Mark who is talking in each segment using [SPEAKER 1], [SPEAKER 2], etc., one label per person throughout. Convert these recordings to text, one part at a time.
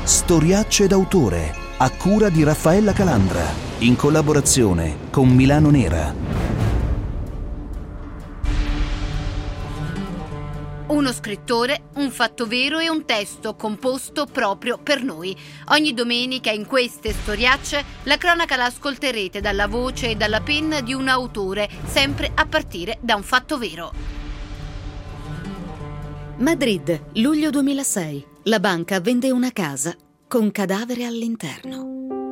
[SPEAKER 1] Storiacce d'autore, a cura di Raffaella Calandra, in collaborazione con Milano Nera.
[SPEAKER 2] Uno scrittore, un fatto vero e un testo composto proprio per noi. Ogni domenica in queste storiacce la cronaca la ascolterete dalla voce e dalla penna di un autore, sempre a partire da un fatto vero.
[SPEAKER 3] Madrid, luglio 2006. La banca vende una casa con cadavere all'interno.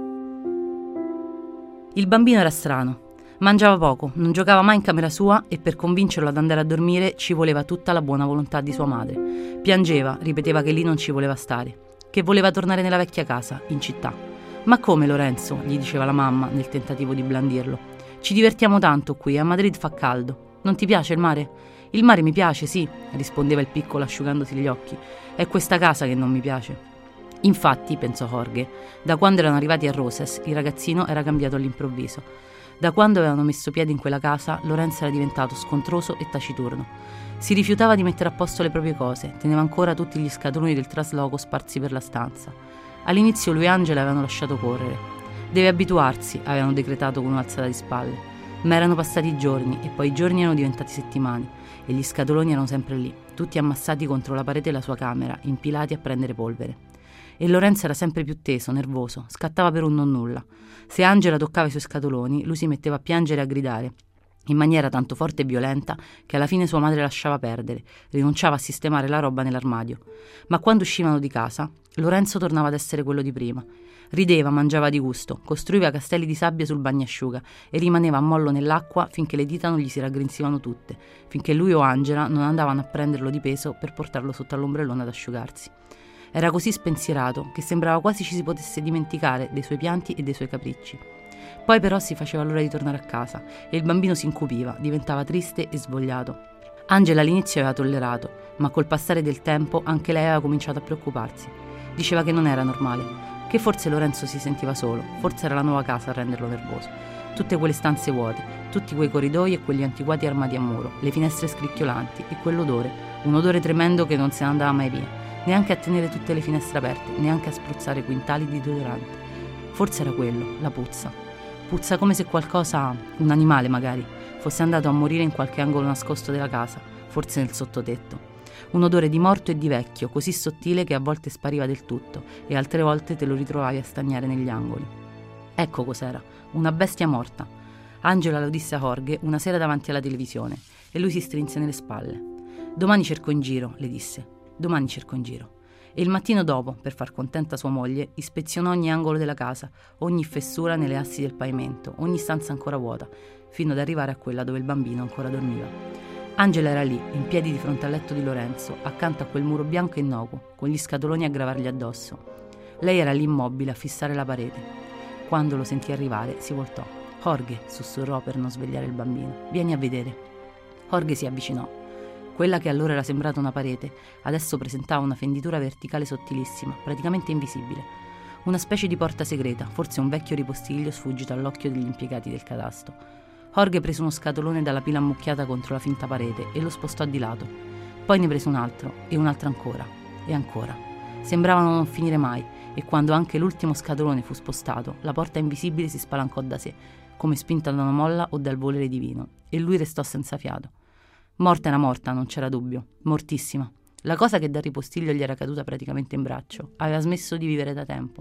[SPEAKER 4] Il bambino era strano. Mangiava poco, non giocava mai in camera sua e per convincerlo ad andare a dormire ci voleva tutta la buona volontà di sua madre. Piangeva, ripeteva che lì non ci voleva stare, che voleva tornare nella vecchia casa, in città. «Ma come, Lorenzo?» gli diceva la mamma nel tentativo di blandirlo. «Ci divertiamo tanto qui, a Madrid fa caldo. Non ti piace il mare?» «Il mare mi piace, sì», rispondeva il piccolo asciugandosi gli occhi. «È questa casa che non mi piace». Infatti, pensò Jorge, da quando erano arrivati a Roses il ragazzino era cambiato all'improvviso. Da quando avevano messo piede in quella casa, Lorenzo era diventato scontroso e taciturno. Si rifiutava di mettere a posto le proprie cose, teneva ancora tutti gli scatoloni del trasloco sparsi per la stanza. All'inizio lui e Angela avevano lasciato correre. «Deve abituarsi», avevano decretato con un'alzata di spalle. Ma erano passati giorni e poi i giorni erano diventati settimane e gli scatoloni erano sempre lì, tutti ammassati contro la parete della sua camera, impilati a prendere polvere. E Lorenzo era sempre più teso, nervoso, scattava per un nonnulla. Se Angela toccava i suoi scatoloni, lui si metteva a piangere e a gridare, in maniera tanto forte e violenta che alla fine sua madre lasciava perdere, rinunciava a sistemare la roba nell'armadio. Ma quando uscivano di casa, Lorenzo tornava ad essere quello di prima. Rideva, mangiava di gusto, costruiva castelli di sabbia sul bagnasciuga e rimaneva a mollo nell'acqua finché le dita non gli si raggrinzivano tutte, finché lui o Angela non andavano a prenderlo di peso per portarlo sotto all'ombrellone ad asciugarsi. Era così spensierato che sembrava quasi ci si potesse dimenticare dei suoi pianti e dei suoi capricci. Poi però si faceva l'ora di tornare a casa e il bambino si incupiva, diventava triste e svogliato. Angela all'inizio aveva tollerato, ma col passare del tempo anche lei aveva cominciato a preoccuparsi. Diceva che non era normale, che forse Lorenzo si sentiva solo, forse era la nuova casa a renderlo nervoso. Tutte quelle stanze vuote, tutti quei corridoi e quegli antiquati armadi a muro, le finestre scricchiolanti e quell'odore, un odore tremendo che non se ne andava mai via. Neanche a tenere tutte le finestre aperte, neanche a spruzzare quintali di deodorante. Forse era quello, la puzza. Puzza come se qualcosa, un animale magari, fosse andato a morire in qualche angolo nascosto della casa, forse nel sottotetto. Un odore di morto e di vecchio, così sottile che a volte spariva del tutto e altre volte te lo ritrovavi a stagnare negli angoli. Ecco cos'era, una bestia morta. Angela lo disse a Jorge una sera davanti alla televisione e lui si strinse nelle spalle. «Domani cerco in giro», le disse. «Domani cerco in giro». E il mattino dopo, per far contenta sua moglie, ispezionò ogni angolo della casa, ogni fessura nelle assi del pavimento, ogni stanza ancora vuota, fino ad arrivare a quella dove il bambino ancora dormiva. Angela era lì, in piedi di fronte al letto di Lorenzo, accanto a quel muro bianco e innocuo, con gli scatoloni a gravargli addosso. Lei era lì immobile a fissare la parete. Quando lo sentì arrivare, si voltò. «Jorge», sussurrò per non svegliare il bambino, «vieni a vedere». Jorge si avvicinò. Quella che allora era sembrata una parete, adesso presentava una fenditura verticale sottilissima, praticamente invisibile. Una specie di porta segreta, forse un vecchio ripostiglio sfuggito all'occhio degli impiegati del catasto. Jorge prese uno scatolone dalla pila ammucchiata contro la finta parete e lo spostò di lato. Poi ne prese un altro, e un altro ancora, e ancora. Sembravano non finire mai, e quando anche l'ultimo scatolone fu spostato, la porta invisibile si spalancò da sé, come spinta da una molla o dal volere divino, e lui restò senza fiato. Morta era morta, non c'era dubbio, mortissima. La cosa che dal ripostiglio gli era caduta praticamente in braccio aveva smesso di vivere da tempo.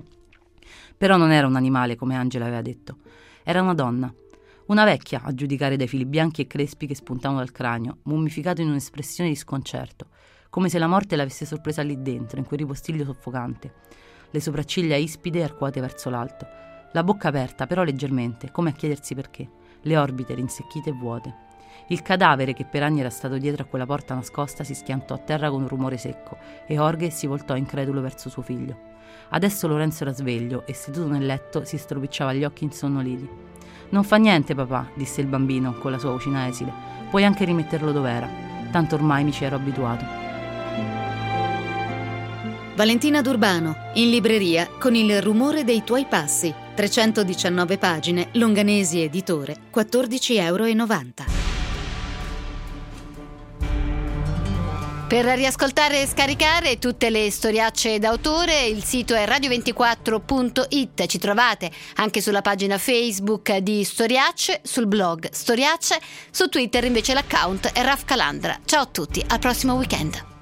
[SPEAKER 4] Però non era un animale, come Angela aveva detto. Era una donna. Una vecchia, a giudicare dai fili bianchi e crespi che spuntavano dal cranio, mummificato in un'espressione di sconcerto, come se la morte l'avesse sorpresa lì dentro, in quel ripostiglio soffocante. Le sopracciglia ispide e arcuate verso l'alto. La bocca aperta, però leggermente, come a chiedersi perché. Le orbite rinsecchite e vuote. Il cadavere che per anni era stato dietro a quella porta nascosta si schiantò a terra con un rumore secco e Jorge si voltò incredulo verso suo figlio. Adesso Lorenzo era sveglio e seduto nel letto si stropicciava gli occhi insonnoliti. «Non fa niente, papà», disse il bambino con la sua vocina esile. «Puoi anche rimetterlo dov'era. Tanto ormai mi ci ero abituato».
[SPEAKER 3] Valentina D'Urbano, in libreria con Il rumore dei tuoi passi. 319 pagine, Longanesi editore, €14,90.
[SPEAKER 2] Per riascoltare e scaricare tutte le storiacce d'autore, il sito è radio24.it. Ci trovate anche sulla pagina Facebook di Storiacce, sul blog Storiacce, su Twitter invece l'account è Raf Calandra. Ciao a tutti, al prossimo weekend.